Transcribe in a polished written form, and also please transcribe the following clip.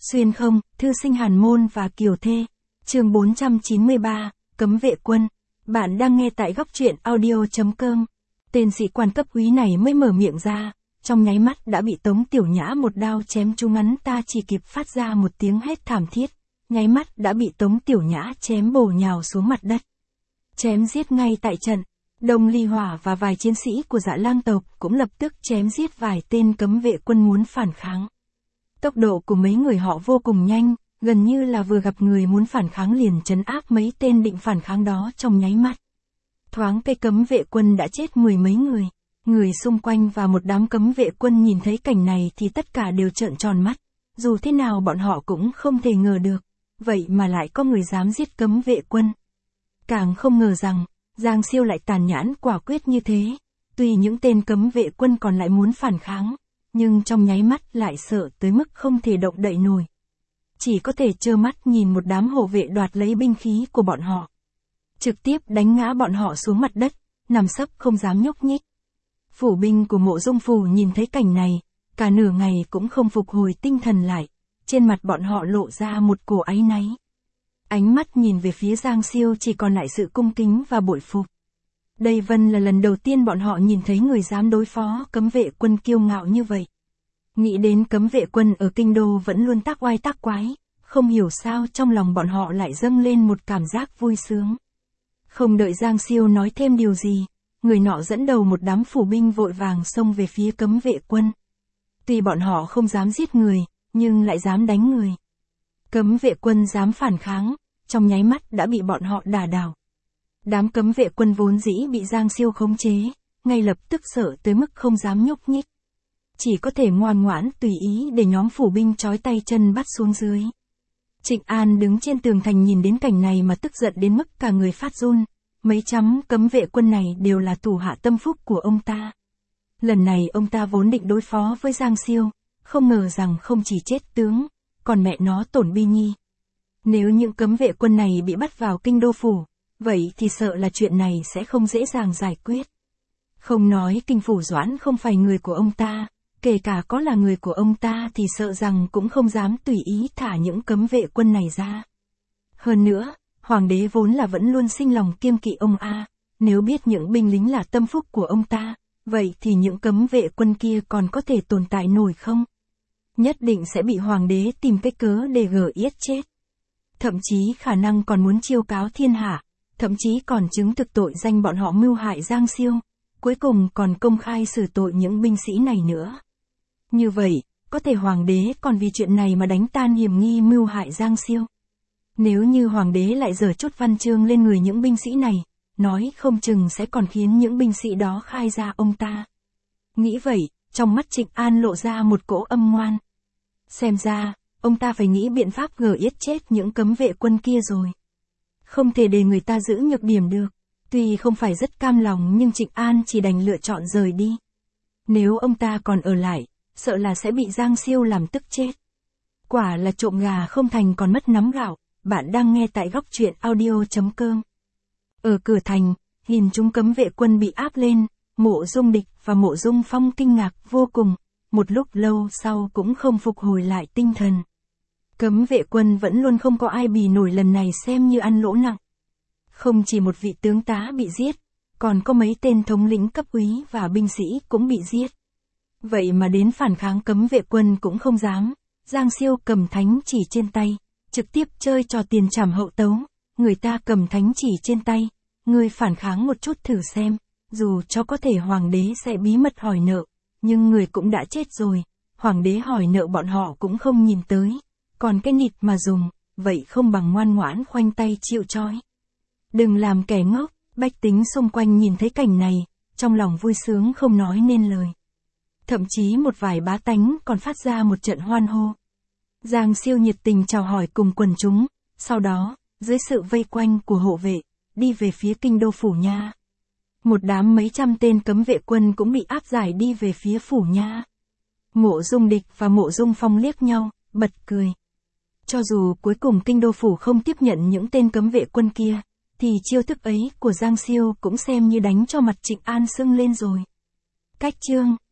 Xuyên không, thư sinh Hàn Môn và Kiều Thê. Chương 493, Cấm vệ quân. Bạn đang nghe tại góc truyện audio.com. Tên sĩ quan cấp úy này mới mở miệng ra, trong nháy mắt đã bị Tống Tiểu Nhã một đao chém trúng ngắn, ta chỉ kịp phát ra một tiếng hét thảm thiết, nháy mắt đã bị Tống Tiểu Nhã chém bổ nhào xuống mặt đất. Chém giết ngay tại trận, Đông Ly Hỏa và vài chiến sĩ của Dạ Lang tộc cũng lập tức chém giết vài tên cấm vệ quân muốn phản kháng. Tốc độ của mấy người họ vô cùng nhanh, gần như là vừa gặp người muốn phản kháng liền trấn áp mấy tên định phản kháng đó trong nháy mắt. Thoáng cây cấm vệ quân đã chết mười mấy người. Người xung quanh và một đám cấm vệ quân nhìn thấy cảnh này thì tất cả đều trợn tròn mắt. Dù thế nào bọn họ cũng không thể ngờ được, vậy mà lại có người dám giết cấm vệ quân. Càng không ngờ rằng, Giang Siêu lại tàn nhẫn quả quyết như thế. Tuy những tên cấm vệ quân còn lại muốn phản kháng, nhưng trong nháy mắt lại sợ tới mức không thể động đậy nổi. Chỉ có thể trơ mắt nhìn một đám hộ vệ đoạt lấy binh khí của bọn họ. Trực tiếp đánh ngã bọn họ xuống mặt đất, nằm sấp không dám nhúc nhích. Phủ binh của Mộ Dung Phủ nhìn thấy cảnh này, cả nửa ngày cũng không phục hồi tinh thần lại, trên mặt bọn họ lộ ra một cổ áy náy. Ánh mắt nhìn về phía Giang Siêu chỉ còn lại sự cung kính và bội phục. Đây vân là lần đầu tiên bọn họ nhìn thấy người dám đối phó cấm vệ quân kiêu ngạo như vậy. Nghĩ đến cấm vệ quân ở kinh đô vẫn luôn tác oai tác quái, không hiểu sao trong lòng bọn họ lại dâng lên một cảm giác vui sướng. Không đợi Giang Siêu nói thêm điều gì, người nọ dẫn đầu một đám phủ binh vội vàng xông về phía cấm vệ quân. Tuy bọn họ không dám giết người, nhưng lại dám đánh người. Cấm vệ quân dám phản kháng, trong nháy mắt đã bị bọn họ đả đảo. Đám cấm vệ quân vốn dĩ bị Giang Siêu khống chế, ngay lập tức sợ tới mức không dám nhúc nhích. Chỉ có thể ngoan ngoãn tùy ý để nhóm phủ binh trói tay chân bắt xuống dưới. Trịnh An đứng trên tường thành nhìn đến cảnh này mà tức giận đến mức cả người phát run. Mấy trăm cấm vệ quân này đều là thủ hạ tâm phúc của ông ta. Lần này ông ta vốn định đối phó với Giang Siêu, không ngờ rằng không chỉ chết tướng, còn mẹ nó tổn Bi Nhi. Nếu những cấm vệ quân này bị bắt vào kinh đô phủ, vậy thì sợ là chuyện này sẽ không dễ dàng giải quyết. Không nói Kinh Phủ Doãn không phải người của ông ta, kể cả có là người của ông ta thì sợ rằng cũng không dám tùy ý thả những cấm vệ quân này ra. Hơn nữa, Hoàng đế vốn là vẫn luôn sinh lòng kiêng kỵ ông A, nếu biết những binh lính là tâm phúc của ông ta, vậy thì những cấm vệ quân kia còn có thể tồn tại nổi không? Nhất định sẽ bị Hoàng đế tìm cái cớ để gỡ yết chết. Thậm chí khả năng còn muốn chiêu cáo thiên hạ, thậm chí còn chứng thực tội danh bọn họ mưu hại Giang Siêu, cuối cùng còn công khai xử tội những binh sĩ này nữa. Như vậy, có thể Hoàng đế còn vì chuyện này mà đánh tan hiểm nghi mưu hại Giang Siêu. Nếu như Hoàng đế lại giở chút văn chương lên người những binh sĩ này, nói không chừng sẽ còn khiến những binh sĩ đó khai ra ông ta. Nghĩ vậy, trong mắt Trịnh An lộ ra một cỗ âm ngoan. Xem ra, ông ta phải nghĩ biện pháp gỡ yết chết những cấm vệ quân kia rồi. Không thể để người ta giữ nhược điểm được. Tuy không phải rất cam lòng nhưng Trịnh An chỉ đành lựa chọn rời đi. Nếu ông ta còn ở lại, sợ là sẽ bị Giang Siêu làm tức chết. Quả là trộm gà không thành còn mất nắm gạo. Bạn đang nghe tại góc truyện audio.com. Ở cửa thành, nhìn chúng cấm vệ quân bị áp lên, Mộ Dung Địch và Mộ Dung Phong kinh ngạc vô cùng, một lúc lâu sau cũng không phục hồi lại tinh thần. Cấm vệ quân vẫn luôn không có ai bì nổi, lần này xem như ăn lỗ nặng. Không chỉ một vị tướng tá bị giết, còn có mấy tên thống lĩnh cấp úy và binh sĩ cũng bị giết. Vậy mà đến phản kháng cấm vệ quân cũng không dám, Giang Siêu cầm thánh chỉ trên tay. Trực tiếp chơi trò tiền trảm hậu tấu, người ta cầm thánh chỉ trên tay, người phản kháng một chút thử xem, dù cho có thể Hoàng đế sẽ bí mật hỏi nợ, nhưng người cũng đã chết rồi, Hoàng đế hỏi nợ bọn họ cũng không nhìn tới, còn cái nịt mà dùng, vậy không bằng ngoan ngoãn khoanh tay chịu trói. Đừng làm kẻ ngốc, bách tính xung quanh nhìn thấy cảnh này, trong lòng vui sướng không nói nên lời. Thậm chí một vài bá tánh còn phát ra một trận hoan hô. Giang Siêu nhiệt tình chào hỏi cùng quần chúng, sau đó, dưới sự vây quanh của hộ vệ, đi về phía kinh đô phủ nha. Một đám mấy trăm tên cấm vệ quân cũng bị áp giải đi về phía phủ nha. Mộ Dung Địch và Mộ Dung Phong liếc nhau, bật cười. Cho dù cuối cùng kinh đô phủ không tiếp nhận những tên cấm vệ quân kia, thì chiêu thức ấy của Giang Siêu cũng xem như đánh cho mặt Trịnh An sưng lên rồi. Cách chương